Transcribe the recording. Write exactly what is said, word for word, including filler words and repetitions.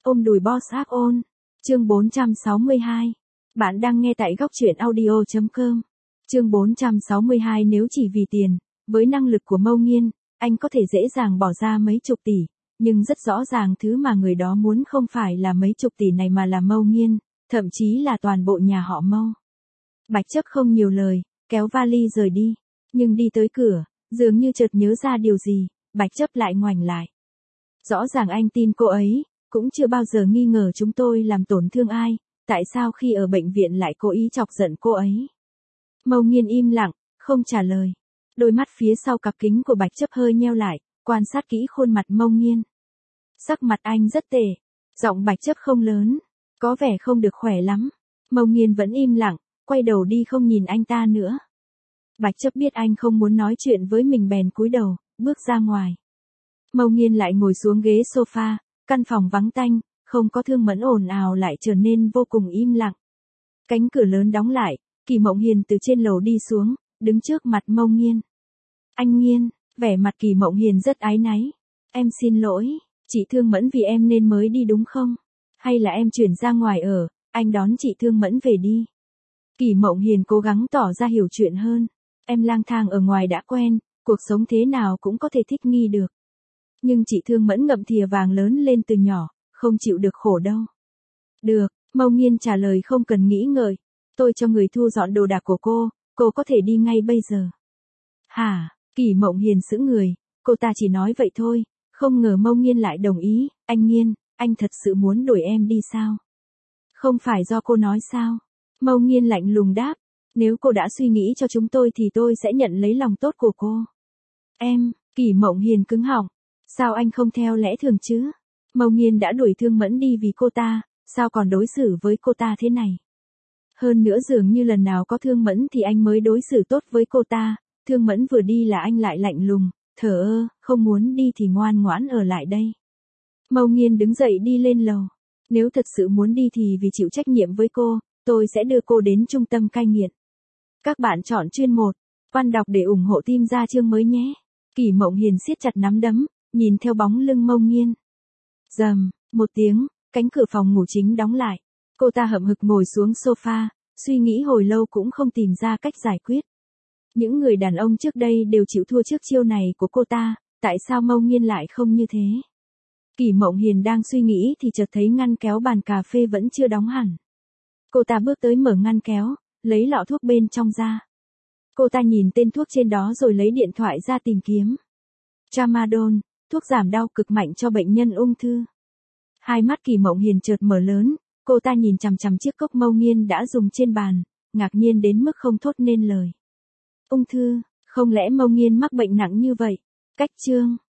Ôm đùi boss áp ôn. Chương bốn trăm sáu mươi hai. Bạn đang nghe tại góc truyện audio chấm com. Chương bốn trăm sáu mươi hai. Nếu chỉ vì tiền, với năng lực của Mâu Nghiên, anh có thể dễ dàng bỏ ra mấy chục tỷ, nhưng rất rõ ràng thứ mà người đó muốn không phải là mấy chục tỷ này mà là Mâu Nghiên, thậm chí là toàn bộ nhà họ Mâu. Bạch Chấp không nhiều lời, kéo vali rời đi, nhưng đi tới cửa, dường như chợt nhớ ra điều gì, Bạch Chấp lại ngoảnh lại. Rõ ràng anh tin cô ấy, cũng chưa bao giờ nghi ngờ chúng tôi làm tổn thương ai, tại sao khi ở bệnh viện lại cố ý chọc giận cô ấy? Mâu Nghiên im lặng, không trả lời. Đôi mắt phía sau cặp kính của Bạch Chấp hơi nheo lại, quan sát kỹ khuôn mặt Mâu Nghiên. Sắc mặt anh rất tệ, giọng Bạch Chấp không lớn, có vẻ không được khỏe lắm. Mâu Nghiên vẫn im lặng, quay đầu đi không nhìn anh ta nữa. Bạch Chấp biết anh không muốn nói chuyện với mình bèn cúi đầu, bước ra ngoài. Mâu Nghiên lại ngồi xuống ghế sofa, căn phòng vắng tanh, không có Thương Mẫn ồn ào lại trở nên vô cùng im lặng. Cánh cửa lớn đóng lại, Kỳ Mộng Hiền từ trên lầu đi xuống, đứng trước mặt Mâu Nghiên. Anh Nghiên, vẻ mặt Kỳ Mộng Hiền rất áy náy. Em xin lỗi, chị Thương Mẫn vì em nên mới đi đúng không? Hay là em chuyển ra ngoài ở, anh đón chị Thương Mẫn về đi. Kỳ Mộng Hiền cố gắng tỏ ra hiểu chuyện hơn. Em lang thang ở ngoài đã quen, cuộc sống thế nào cũng có thể thích nghi được. Nhưng chị Thương Mẫn ngậm thìa vàng lớn lên từ nhỏ, không chịu được khổ đâu. Được, Mâu Nghiên trả lời không cần nghĩ ngợi. Tôi cho người thu dọn đồ đạc của cô, cô có thể đi ngay bây giờ. Hả? Kỳ Mộng Hiền sững người, cô ta chỉ nói vậy thôi, không ngờ Mâu Nghiên lại đồng ý. Anh Nghiên, anh thật sự muốn đuổi em đi sao? Không phải do cô nói sao? Mâu Nghiên lạnh lùng đáp, nếu cô đã suy nghĩ cho chúng tôi thì tôi sẽ nhận lấy lòng tốt của cô. Em, Kỳ Mộng Hiền cứng họng, sao anh không theo lẽ thường chứ? Mâu Nghiên đã đuổi Thương Mẫn đi vì cô ta, sao còn đối xử với cô ta thế này? Hơn nữa dường như lần nào có Thương Mẫn thì anh mới đối xử tốt với cô ta, Thương Mẫn vừa đi là anh lại lạnh lùng, thờ ơ, không muốn đi thì ngoan ngoãn ở lại đây. Mâu Nghiên đứng dậy đi lên lầu. Nếu thật sự muốn đi thì vì chịu trách nhiệm với cô, tôi sẽ đưa cô đến trung tâm cai nghiện. Các bạn chọn chuyên một, văn đọc để ủng hộ team ra chương mới nhé. Kỳ Mộng Hiền siết chặt nắm đấm, nhìn theo bóng lưng Mâu Nghiên. Rầm, một tiếng, cánh cửa phòng ngủ chính đóng lại. Cô ta hậm hực ngồi xuống sofa, suy nghĩ hồi lâu cũng không tìm ra cách giải quyết. Những người đàn ông trước đây đều chịu thua trước chiêu này của cô ta, tại sao Mâu Nghiên lại không như thế? Kỳ Mộng Hiền đang suy nghĩ thì chợt thấy ngăn kéo bàn cà phê vẫn chưa đóng hẳn. Cô ta bước tới mở ngăn kéo, lấy lọ thuốc bên trong ra. Cô ta nhìn tên thuốc trên đó rồi lấy điện thoại ra tìm kiếm. Tramadol, thuốc giảm đau cực mạnh cho bệnh nhân ung thư. Hai mắt Kỳ Mộng Hiền chợt mở lớn, cô ta nhìn chằm chằm chiếc cốc Mâu Nghiên đã dùng trên bàn, ngạc nhiên đến mức không thốt nên lời. Ung thư, không lẽ Mâu Nghiên mắc bệnh nặng như vậy? Cách chương.